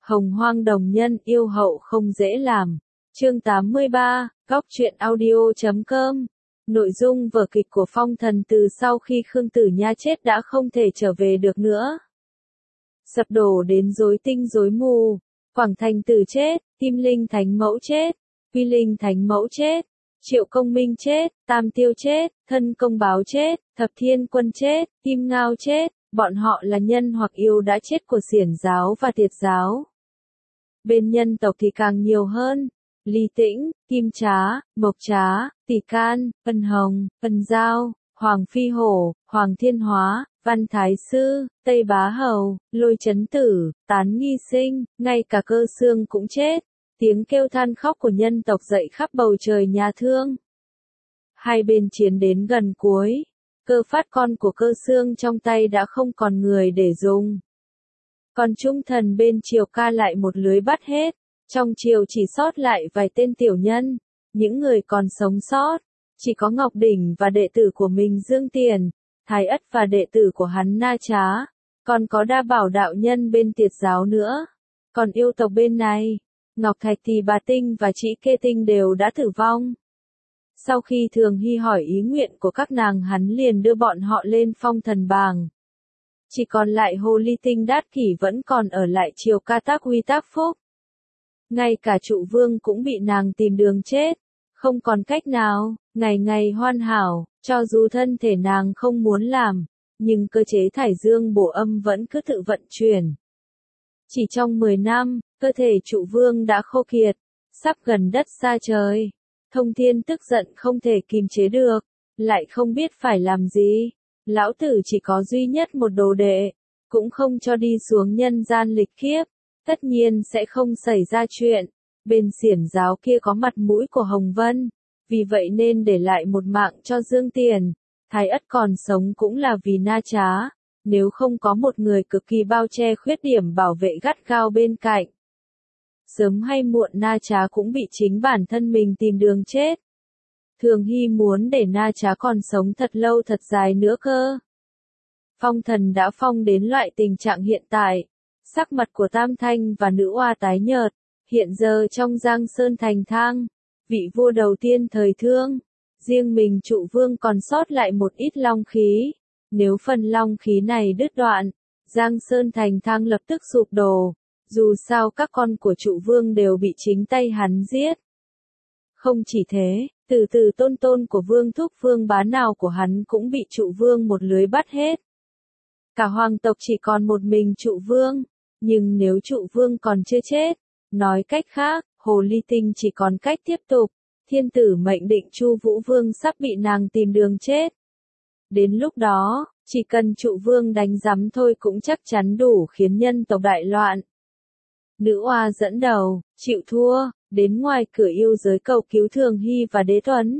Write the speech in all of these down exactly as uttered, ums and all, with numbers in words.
Hồng Hoang đồng nhân yêu hậu không dễ làm. Chương tám mươi ba, Góc truyện audio chấm com. Nội dung vở kịch của Phong Thần từ sau khi Khương Tử Nha chết đã không thể trở về được nữa. Sập đổ đến rối tinh rối mù. Quảng Thành Tử chết, Kim Linh Thánh Mẫu chết, Quy Linh Thánh Mẫu chết, Triệu Công Minh chết, Tam Tiêu chết, Thân Công Báo chết, Thập Thiên Quân chết, Kim Ngao chết, bọn họ là nhân hoặc yêu đã chết của Xiển giáo và Tiệt giáo. Bên nhân tộc thì càng nhiều hơn. Ly Tĩnh, Kim Trá, Mộc Trá, Tỷ Can, Vân Hồng, Vân Giao, Hoàng Phi Hổ, Hoàng Thiên Hóa, Văn Thái Sư, Tây Bá Hầu, Lôi Chấn Tử, Tán Nghi Sinh, ngay cả Cơ Xương cũng chết. Tiếng kêu than khóc của nhân tộc dậy khắp bầu trời nhà Thương. Hai bên chiến đến gần cuối. Cơ Phát con của Cơ Xương trong tay đã không còn người để dùng. Còn trung thần bên Triều Ca lại một lưới bắt hết. Trong triều chỉ sót lại vài tên tiểu nhân. Những người còn sống sót. Chỉ có Ngọc Đỉnh và đệ tử của mình Dương Tiền. Thái Ất và đệ tử của hắn Na Trá. Còn có Đa Bảo đạo nhân bên Tiệt giáo nữa. Còn yêu tộc bên này. Ngọc Thạch Thì Bà Tinh và Trĩ Kê Tinh đều đã tử vong. Sau khi Thường Hy hỏi ý nguyện của các nàng, hắn liền đưa bọn họ lên phong thần bảng. Chỉ còn lại Hồ Ly Tinh Đát Kỷ vẫn còn ở lại Triều Ca tác uy tác phúc. Ngay cả Trụ Vương cũng bị nàng tìm đường chết. Không còn cách nào, ngày ngày hoàn hảo, cho dù thân thể nàng không muốn làm, nhưng cơ chế thải dương bổ âm vẫn cứ tự vận chuyển. Chỉ trong mười năm, cơ thể Trụ Vương đã khô kiệt, sắp gần đất xa trời. Thông Thiên tức giận không thể kìm chế được, lại không biết phải làm gì. Lão tử chỉ có duy nhất một đồ đệ, cũng không cho đi xuống nhân gian lịch kiếp, tất nhiên sẽ không xảy ra chuyện. Bên Xiển giáo kia có mặt mũi của Hồng Vân, vì vậy nên để lại một mạng cho Dương Tiền. Thái Ất còn sống cũng là vì Na Trá, nếu không có một người cực kỳ bao che khuyết điểm bảo vệ gắt gao bên cạnh. Sớm hay muộn Na Trá cũng bị chính bản thân mình tìm đường chết. Thường Hy muốn để Na Trá còn sống thật lâu thật dài nữa cơ. Phong thần đã phong đến loại tình trạng hiện tại. Sắc mặt của Tam Thanh và nữ oa tái nhợt. Hiện giờ trong Giang Sơn Thành Thang, vị vua đầu tiên thời Thương, riêng mình Trụ Vương còn sót lại một ít long khí. Nếu phần long khí này đứt đoạn, Giang Sơn Thành Thang lập tức sụp đổ. Dù sao các con của Trụ Vương đều bị chính tay hắn giết. Không chỉ thế, từ từ tôn tôn của Vương Thúc Vương Bá nào của hắn cũng bị Trụ Vương một lưới bắt hết. Cả hoàng tộc chỉ còn một mình Trụ Vương, nhưng nếu Trụ Vương còn chưa chết, nói cách khác, Hồ Ly Tinh chỉ còn cách tiếp tục. Thiên tử mệnh định Chu Vũ Vương sắp bị nàng tìm đường chết. Đến lúc đó, chỉ cần Trụ Vương đánh giấm thôi cũng chắc chắn đủ khiến nhân tộc đại loạn. Nữ oa dẫn đầu, chịu thua, đến ngoài cửa yêu giới cầu cứu Thường Hy và Đế Tuấn.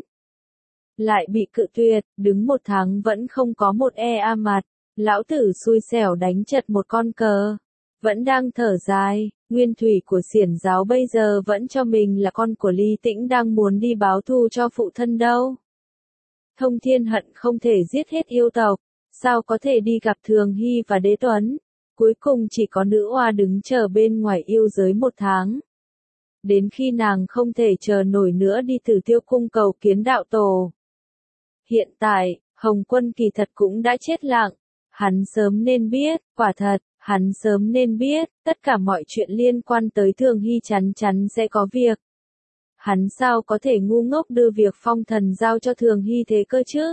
Lại bị cự tuyệt, đứng một tháng vẫn không có một e a mặt, lão tử xui xẻo đánh chật một con cờ. Vẫn đang thở dài, nguyên thủy của Xiển giáo bây giờ vẫn cho mình là con của Ly Tĩnh đang muốn đi báo thù cho phụ thân đâu. Thông Thiên hận không thể giết hết yêu tộc, sao có thể đi gặp Thường Hy và Đế Tuấn. Cuối cùng chỉ có nữ oa đứng chờ bên ngoài yêu giới một tháng. Đến khi nàng không thể chờ nổi nữa đi Tử Tiêu cung cầu kiến đạo tổ. Hiện tại, Hồng Quân kỳ thật cũng đã chết lặng. Hắn sớm nên biết, quả thật, hắn sớm nên biết, tất cả mọi chuyện liên quan tới Thường Hy chắn chắn sẽ có việc. Hắn sao có thể ngu ngốc đưa việc phong thần giao cho Thường Hy thế cơ chứ?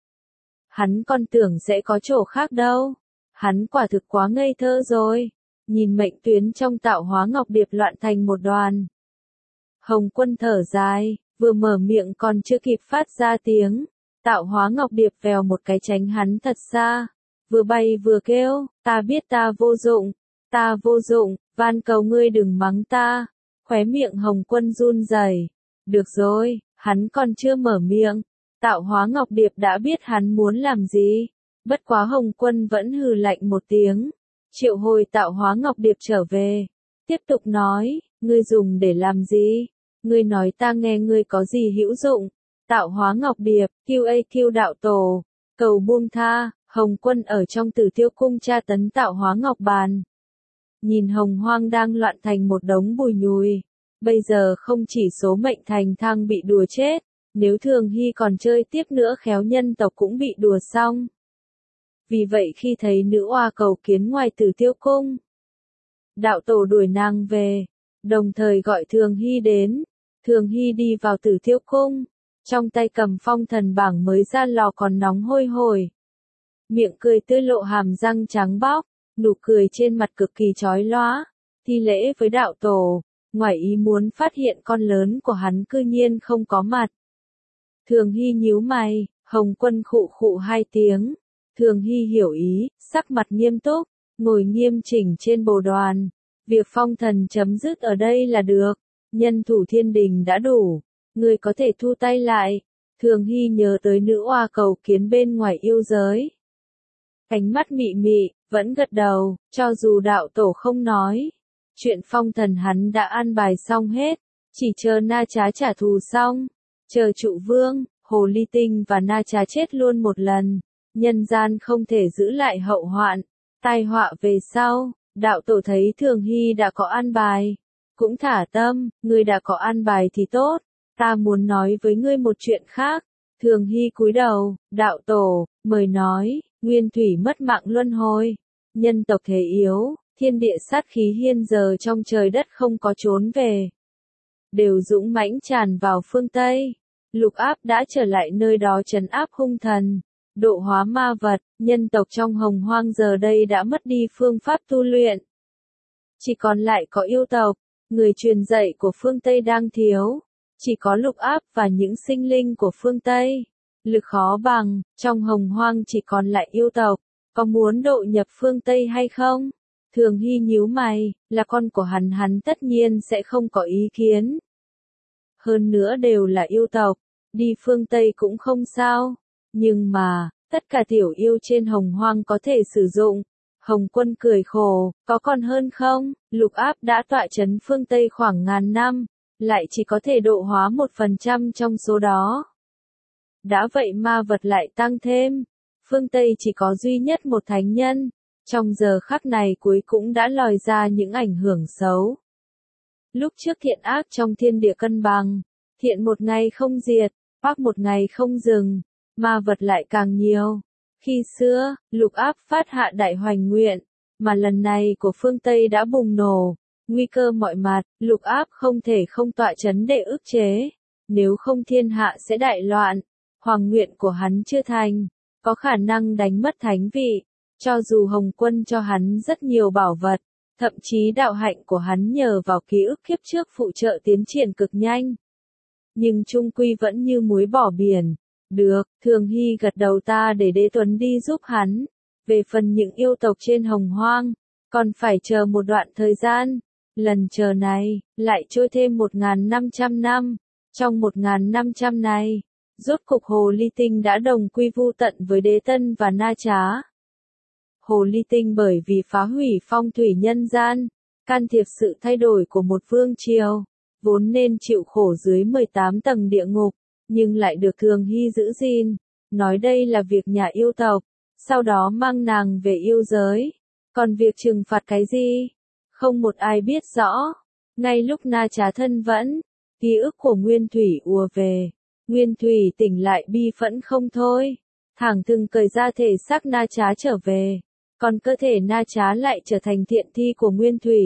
Hắn còn tưởng sẽ có chỗ khác đâu. Hắn quả thực quá ngây thơ rồi. Nhìn mệnh tuyến trong Tạo Hóa Ngọc Điệp loạn thành một đoàn. Hồng Quân thở dài, vừa mở miệng còn chưa kịp phát ra tiếng. Tạo Hóa Ngọc Điệp vèo một cái tránh hắn thật xa. Vừa bay vừa kêu, ta biết ta vô dụng, ta vô dụng, van cầu ngươi đừng mắng ta. Khóe miệng Hồng Quân run rẩy. Được rồi, hắn còn chưa mở miệng. Tạo Hóa Ngọc Điệp đã biết hắn muốn làm gì. Bất quá Hồng Quân vẫn hừ lạnh một tiếng. Triệu hồi Tạo Hóa Ngọc Điệp trở về. Tiếp tục nói, ngươi dùng để làm gì? Ngươi nói ta nghe ngươi có gì hữu dụng? Tạo Hóa Ngọc Điệp, Q A Q đạo tổ, cầu buông tha. Hồng Quân ở trong Tử Tiêu cung tra tấn Tạo Hóa Ngọc Bàn. nhìn hồng hoang đang loạn thành một đống bùi nhùi. Bây giờ không chỉ số mệnh thành thang bị đùa chết, nếu Thường Hy còn chơi tiếp nữa khéo nhân tộc cũng bị đùa xong. Vì vậy khi thấy nữ oa cầu kiến ngoài Tử Tiêu Cung, đạo tổ đuổi nàng về, đồng thời gọi Thường Hy đến. Thường Hy đi vào Tử Tiêu Cung, trong tay cầm phong thần bảng mới ra lò còn nóng hôi hổi. Miệng cười tươi lộ hàm răng trắng bóc, nụ cười trên mặt cực kỳ chói lóa, thi lễ với đạo tổ, ngoài ý muốn phát hiện con lớn của hắn cư nhiên không có mặt. Thường Hy nhíu mày, Hồng Quân khụ khụ hai tiếng. Thường Hy hiểu ý, sắc mặt nghiêm túc, ngồi nghiêm chỉnh trên bồ đoàn. Việc phong thần chấm dứt ở đây là được, nhân thủ thiên đình đã đủ, người có thể thu tay lại. Thường Hy nhớ tới nữ oa cầu kiến bên ngoài yêu giới. Ánh mắt mị mị, vẫn gật đầu, cho dù đạo tổ không nói. Chuyện phong thần hắn đã an bài xong hết, chỉ chờ Na Trá trả thù xong. Chờ trụ vương, hồ ly tinh và Na Trá chết luôn một lần. Nhân gian không thể giữ lại hậu hoạn, tai họa về sau. Đạo tổ thấy Thường Hy đã có an bài, cũng thả tâm, ngươi đã có an bài thì tốt, ta muốn nói với ngươi một chuyện khác. Thường Hy cúi đầu, đạo tổ, mời nói. Nguyên thủy mất mạng luân hồi, nhân tộc thế yếu, thiên địa sát khí hiên giờ trong trời đất không có trốn về, đều dũng mãnh tràn vào phương Tây. Lục Áp đã trở lại nơi đó trấn áp hung thần, độ hóa ma vật. Nhân tộc trong hồng hoang giờ đây đã mất đi phương pháp tu luyện, chỉ còn lại có yêu tộc. Người truyền dạy của phương Tây đang thiếu, chỉ có Lục Áp và những sinh linh của phương Tây. Lực khó bằng, trong hồng hoang chỉ còn lại yêu tộc, có muốn độ nhập phương Tây hay không? Thường Hy nhíu mày, là con của hắn hắn tất nhiên sẽ không có ý kiến. Hơn nữa đều là yêu tộc, đi phương Tây cũng không sao. Nhưng mà, tất cả tiểu yêu trên hồng hoang có thể sử dụng. Hồng Quân cười khổ, có còn hơn không? Lục Áp đã tọa chấn phương Tây khoảng ngàn năm, lại chỉ có thể độ hóa một phần trăm trong số đó. Đã vậy ma vật lại tăng thêm, phương Tây chỉ có duy nhất một thánh nhân, trong giờ khắc này cuối cũng đã lòi ra những ảnh hưởng xấu. Lúc trước thiện ác trong thiên địa cân bằng, thiện một ngày không diệt, ác một ngày không dừng, ma vật lại càng nhiều. Khi xưa, Lục Áp phát hạ đại hoành nguyện, mà lần này của phương Tây đã bùng nổ, nguy cơ mọi mặt, Lục Áp không thể không tọa chấn để ức chế, nếu không thiên hạ sẽ đại loạn. Hoàng nguyện của hắn chưa thành, có khả năng đánh mất thánh vị, cho dù Hồng Quân cho hắn rất nhiều bảo vật, thậm chí đạo hạnh của hắn nhờ vào ký ức kiếp trước phụ trợ tiến triển cực nhanh. Nhưng chung quy vẫn như muối bỏ biển. Được, Thường Hy gật đầu, ta để Đế Tuấn đi giúp hắn. Về phần những yêu tộc trên hồng hoang, còn phải chờ một đoạn thời gian. Lần chờ này, lại trôi thêm một nghìn năm trăm năm. Trong một nghìn năm trăm này, rốt cục Hồ Ly Tinh đã đồng quy vu tận với Đế Tân và Na Trá. Hồ Ly Tinh bởi vì phá hủy phong thủy nhân gian, can thiệp sự thay đổi của một vương triều, vốn nên chịu khổ dưới mười tám tầng địa ngục, nhưng lại được Thường Hy giữ gìn, nói đây là việc nhà yêu tộc, sau đó mang nàng về yêu giới. Còn việc trừng phạt cái gì? Không một ai biết rõ. Ngay lúc Na Trá thân vẫn, ký ức của Nguyên Thủy ùa về. Nguyên Thủy tỉnh lại bi phẫn không thôi, thẳng thừng cởi ra thể xác Na Trá trở về, còn cơ thể Na Trá lại trở thành thiện thi của Nguyên Thủy.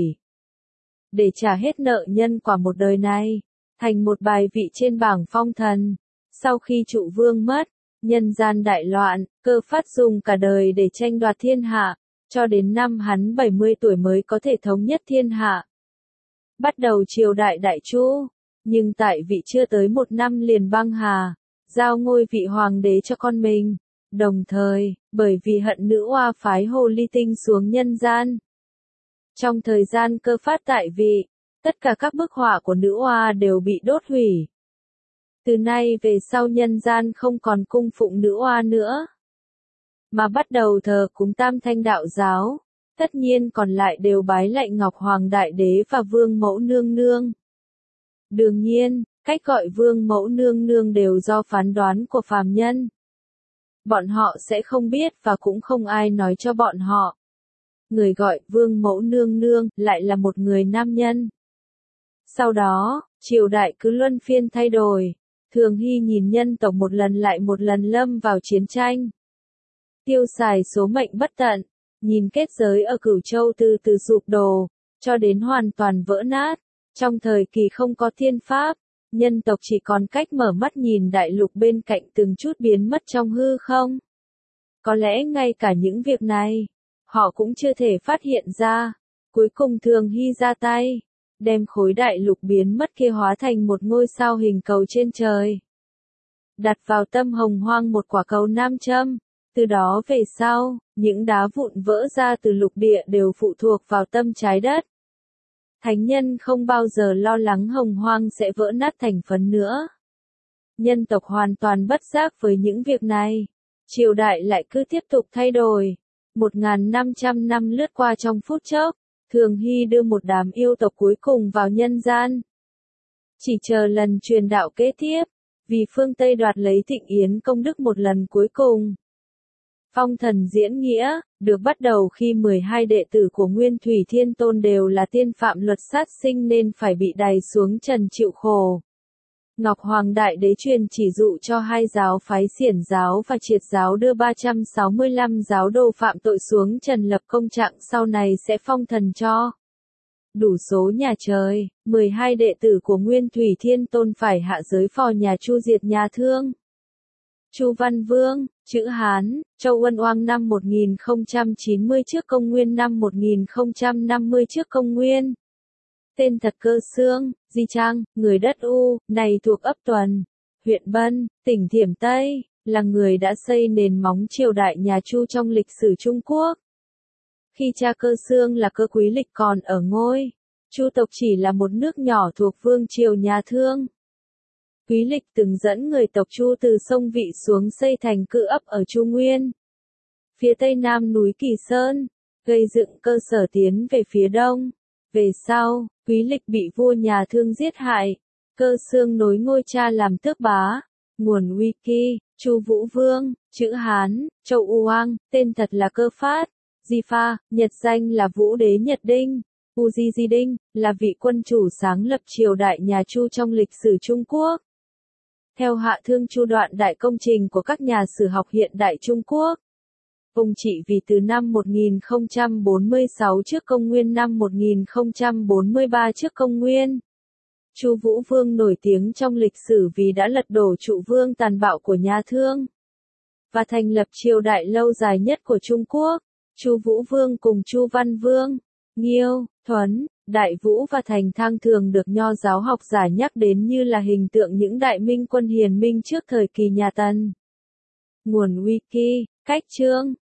Để trả hết nợ nhân quả một đời này, thành một bài vị trên bảng phong thần. Sau khi trụ vương mất, nhân gian đại loạn, Cơ Phát dùng cả đời để tranh đoạt thiên hạ, cho đến năm hắn bảy mươi tuổi mới có thể thống nhất thiên hạ. Bắt đầu triều đại Đại Chu. Nhưng tại vị chưa tới một năm liền băng hà, giao ngôi vị hoàng đế cho con mình. Đồng thời, bởi vì hận nữ oa phái Hồ Ly Tinh xuống nhân gian. Trong thời gian Cơ Phát tại vị, tất cả các bức họa của nữ oa đều bị đốt hủy. Từ nay về sau nhân gian không còn cung phụng nữ oa nữa, mà bắt đầu thờ cúng Tam Thanh đạo giáo. Tất nhiên còn lại đều bái lạy Ngọc Hoàng Đại Đế và Vương Mẫu Nương Nương. Đương nhiên, cách gọi Vương Mẫu Nương Nương đều do phán đoán của phàm nhân. Bọn họ sẽ không biết và cũng không ai nói cho bọn họ. người gọi Vương Mẫu Nương Nương, lại là một người nam nhân. Sau đó, triều đại cứ luân phiên thay đổi. Thường Hy nhìn nhân tộc một lần lại một lần lâm vào chiến tranh. Tiêu xài số mệnh bất tận, nhìn kết giới ở Cửu Châu từ từ sụp đổ, cho đến hoàn toàn vỡ nát. Trong thời kỳ không có thiên pháp, nhân tộc chỉ còn cách mở mắt nhìn đại lục bên cạnh từng chút biến mất trong hư không. Có lẽ ngay cả những việc này, họ cũng chưa thể phát hiện ra. Cuối cùng Thường Hy ra tay, đem khối đại lục biến mất kia hóa thành một ngôi sao hình cầu trên trời. Đặt vào tâm Hồng Hoang một quả cầu nam châm. Từ đó về sau, những đá vụn vỡ ra từ lục địa đều phụ thuộc vào tâm trái đất. Thánh nhân không bao giờ lo lắng Hồng Hoang sẽ vỡ nát thành phấn nữa. Nhân tộc hoàn toàn bất giác với những việc này. Triều đại lại cứ tiếp tục thay đổi. một nghìn năm trăm năm lướt qua trong phút chốc. Thường Hy đưa một đám yêu tộc cuối cùng vào nhân gian. Chỉ chờ lần truyền đạo kế tiếp. Vì phương Tây đoạt lấy Thịnh Yến công đức một lần cuối cùng. Phong thần diễn nghĩa, được bắt đầu khi mười hai đệ tử của Nguyên Thủy Thiên Tôn đều là tiên phạm luật sát sinh nên phải bị đày xuống trần chịu khổ. Ngọc Hoàng Đại Đế truyền chỉ dụ cho hai giáo phái Xiển giáo và Triệt giáo đưa ba trăm sáu mươi lăm giáo đồ phạm tội xuống trần lập công trạng sau này sẽ phong thần cho. Đủ số nhà trời, mười hai đệ tử của Nguyên Thủy Thiên Tôn phải hạ giới phò nhà Chu diệt nhà Thương. Chu Văn Vương, chữ Hán, Châu Uân Oang năm một nghìn không trăm chín mươi trước công nguyên năm một nghìn không trăm năm mươi trước công nguyên. Tên thật Cơ Xương, Di Trang, người đất U, này thuộc ấp Tuần, huyện Bân, tỉnh Thiểm Tây, là người đã xây nền móng triều đại nhà Chu trong lịch sử Trung Quốc. Khi cha Cơ Xương là Cơ Quý Lịch còn ở ngôi, Chu tộc chỉ là một nước nhỏ thuộc vương triều nhà Thương. Quý Lịch từng dẫn người tộc Chu từ sông Vị xuống xây thành cự ấp ở Chu Nguyên, phía tây nam núi Kỳ Sơn, gây dựng cơ sở tiến về phía đông. Về sau, Quý Lịch bị vua nhà Thương giết hại, Cơ Xương nối ngôi cha làm tước bá. Nguồn Wiki, Chu Vũ Vương, chữ Hán, Châu Uang, tên thật là Cơ Phát, Di Pha, nhật danh là Vũ Đế Nhật Đinh, Uzi Di Đinh, là vị quân chủ sáng lập triều đại nhà Chu trong lịch sử Trung Quốc. Theo Hạ Thương Chu đoạn đại công trình của các nhà sử học hiện đại Trung Quốc, ông trị vì từ năm một nghìn không trăm bốn mươi sáu trước công nguyên năm một nghìn không trăm bốn mươi ba trước công nguyên. Chu Vũ Vương nổi tiếng trong lịch sử vì đã lật đổ Trụ Vương tàn bạo của nhà Thương và thành lập triều đại lâu dài nhất của Trung Quốc. Chu Vũ Vương cùng Chu Văn Vương, Nghiêu, Thuấn, Đại Vũ và Thành Thang thường được nho giáo học giả nhắc đến như là hình tượng những đại minh quân hiền minh trước thời kỳ nhà Tần. Nguồn Wiki, cách chương